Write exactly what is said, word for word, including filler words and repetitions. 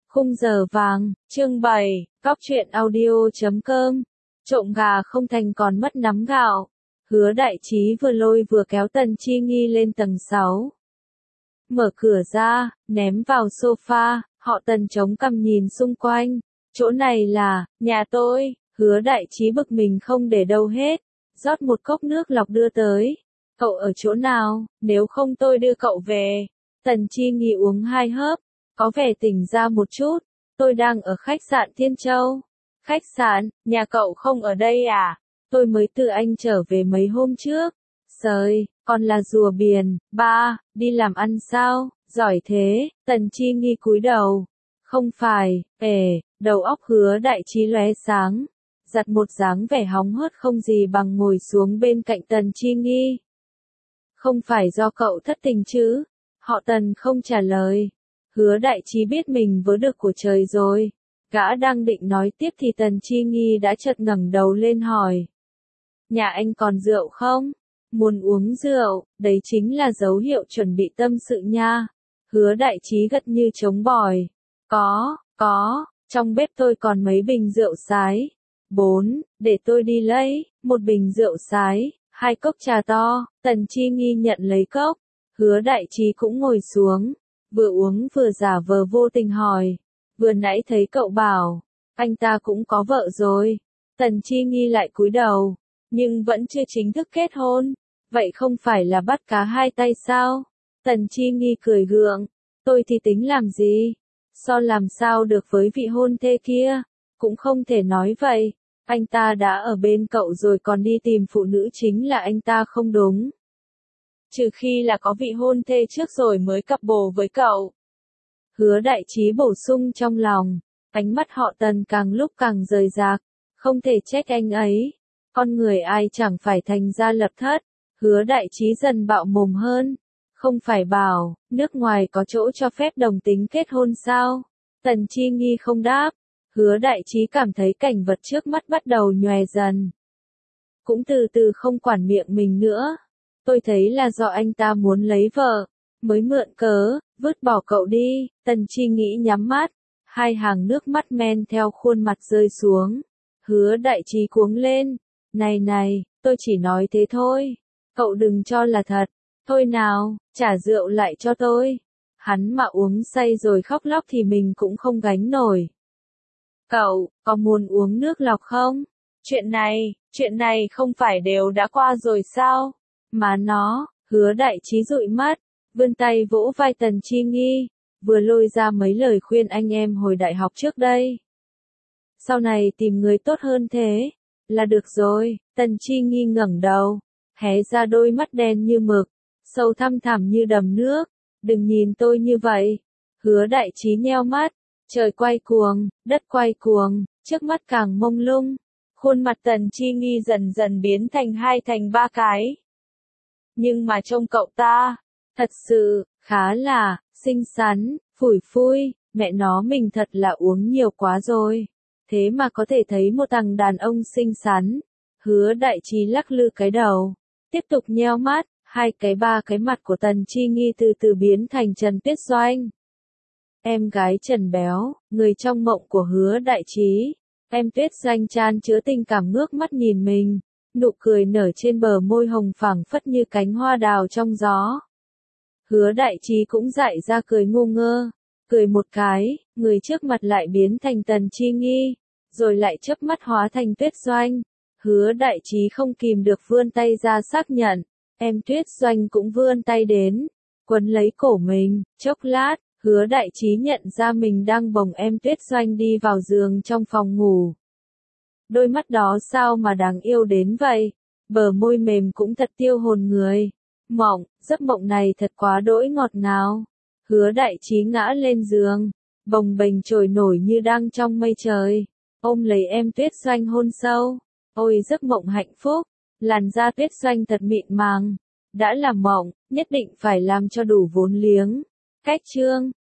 Khung giờ vàng, chương bảy, Cóc truyện audio chấm com. Trộm gà không thành còn mất nắm gạo. Hứa Đại Trí vừa lôi vừa kéo Tần Chi Nghi lên tầng sáu. Mở cửa ra, ném vào sofa, họ Tần chống cằm nhìn xung quanh. Chỗ này là, nhà tôi. Hứa Đại Trí bực mình không để đâu hết. Rót một cốc nước lọc đưa tới. Cậu ở chỗ nào, nếu không tôi đưa cậu về. Tần Chi Nghi uống hai hớp. Có vẻ tỉnh ra một chút, tôi đang ở khách sạn Thiên Châu. Khách sạn, nhà cậu không ở đây à? Tôi mới từ Anh trở về mấy hôm trước. Sời, còn là rùa biển, ba, đi làm ăn sao, giỏi thế, Tần Chi Nghi cúi đầu. Không phải, ề, đầu óc Hứa Đại Trí lóe sáng, giặt một dáng vẻ hóng hớt không gì bằng ngồi xuống bên cạnh Tần Chi Nghi. Không phải do cậu thất tình chứ? Họ Tần không trả lời. Hứa Đại Trí biết mình vớ được của trời rồi. Gã đang định nói tiếp thì Tần Chi Nghi đã chợt ngẩng đầu lên hỏi. Nhà anh còn rượu không? Muốn uống rượu, đấy chính là dấu hiệu chuẩn bị tâm sự nha. Hứa Đại Trí gật như trống bỏi. Có, có, trong bếp tôi còn mấy bình rượu sái. Bốn, để tôi đi lấy, một bình rượu sái, hai cốc trà to. Tần Chi Nghi nhận lấy cốc. Hứa Đại Trí cũng ngồi xuống. Vừa uống vừa giả vờ vô tình hỏi. Vừa nãy thấy cậu bảo, anh ta cũng có vợ rồi. Tần Chi Nghi lại cúi đầu, nhưng vẫn chưa chính thức kết hôn. Vậy không phải là bắt cá hai tay sao? Tần Chi Nghi cười gượng. Tôi thì tính làm gì? So làm sao được với vị hôn thê kia? Cũng không thể nói vậy. Anh ta đã ở bên cậu rồi còn đi tìm phụ nữ chính là anh ta không đúng. Trừ khi là có vị hôn thê trước rồi mới cặp bồ với cậu. Hứa Đại Trí bổ sung trong lòng, ánh mắt họ Tần càng lúc càng rời rạc, không thể trách anh ấy. Con người ai chẳng phải thành gia lập thất. Hứa Đại Trí dần bạo mồm hơn. Không phải bảo, nước ngoài có chỗ cho phép đồng tính kết hôn sao? Tần Chi Nghi không đáp. Hứa Đại Trí cảm thấy cảnh vật trước mắt bắt đầu nhòe dần. Cũng từ từ không quản miệng mình nữa. Tôi thấy là do anh ta muốn lấy vợ, mới mượn cớ, vứt bỏ cậu đi. Tần Chi Nghĩ nhắm mắt, hai hàng nước mắt men theo khuôn mặt rơi xuống. Hứa Đại Trí cuống lên. Này này, tôi chỉ nói thế thôi. Cậu đừng cho là thật. Thôi nào, trả rượu lại cho tôi. Hắn mà uống say rồi khóc lóc thì mình cũng không gánh nổi. Cậu, có muốn uống nước lọc không? Chuyện này, chuyện này không phải đều đã qua rồi sao? Mà nó, Hứa Đại Trí dụi mắt, vươn tay vỗ vai Tần Chi Nghi, vừa lôi ra mấy lời khuyên anh em hồi đại học trước đây. Sau này tìm người tốt hơn thế, là được rồi. Tần Chi Nghi ngẩng đầu, hé ra đôi mắt đen như mực, sâu thăm thẳm như đầm nước. Đừng nhìn tôi như vậy. Hứa Đại Trí nheo mắt, trời quay cuồng, đất quay cuồng, trước mắt càng mông lung. Khuôn mặt Tần Chi Nghi dần dần biến thành hai thành ba cái. Nhưng mà trông cậu ta, thật sự, khá là, xinh xắn, phủi phui, mẹ nó mình thật là uống nhiều quá rồi. Thế mà có thể thấy một thằng đàn ông xinh xắn. Hứa Đại Trí lắc lư cái đầu, tiếp tục nheo mắt, hai cái ba cái mặt của Tần Chi Nghi từ từ biến thành Trần Tuyết Doanh. Em gái Trần Béo, người trong mộng của Hứa Đại Trí. Em Tuyết Doanh chan chứa tình cảm ngước mắt nhìn mình. Nụ cười nở trên bờ môi hồng phảng phất như cánh hoa đào trong gió. Hứa Đại Trí cũng dại ra cười ngu ngơ. Cười một cái, người trước mặt lại biến thành Tần Chi Nghi, rồi lại chớp mắt hóa thành Tuyết Doanh. Hứa Đại Trí không kìm được vươn tay ra xác nhận. Em Tuyết Doanh cũng vươn tay đến, quấn lấy cổ mình. Chốc lát, Hứa Đại Trí nhận ra mình đang bồng em Tuyết Doanh đi vào giường trong phòng ngủ. Đôi mắt đó sao mà đáng yêu đến vậy, bờ môi mềm cũng thật tiêu hồn người. Mộng, giấc mộng này thật quá đỗi ngọt ngào. Hứa Đại Trí ngã lên giường, bồng bềnh trồi nổi như đang trong mây trời, ôm lấy em Tuyết Doanh hôn sâu. Ôi giấc mộng hạnh phúc, làn da Tuyết Doanh thật mịn màng. Đã là mộng, nhất định phải làm cho đủ vốn liếng. Cách chương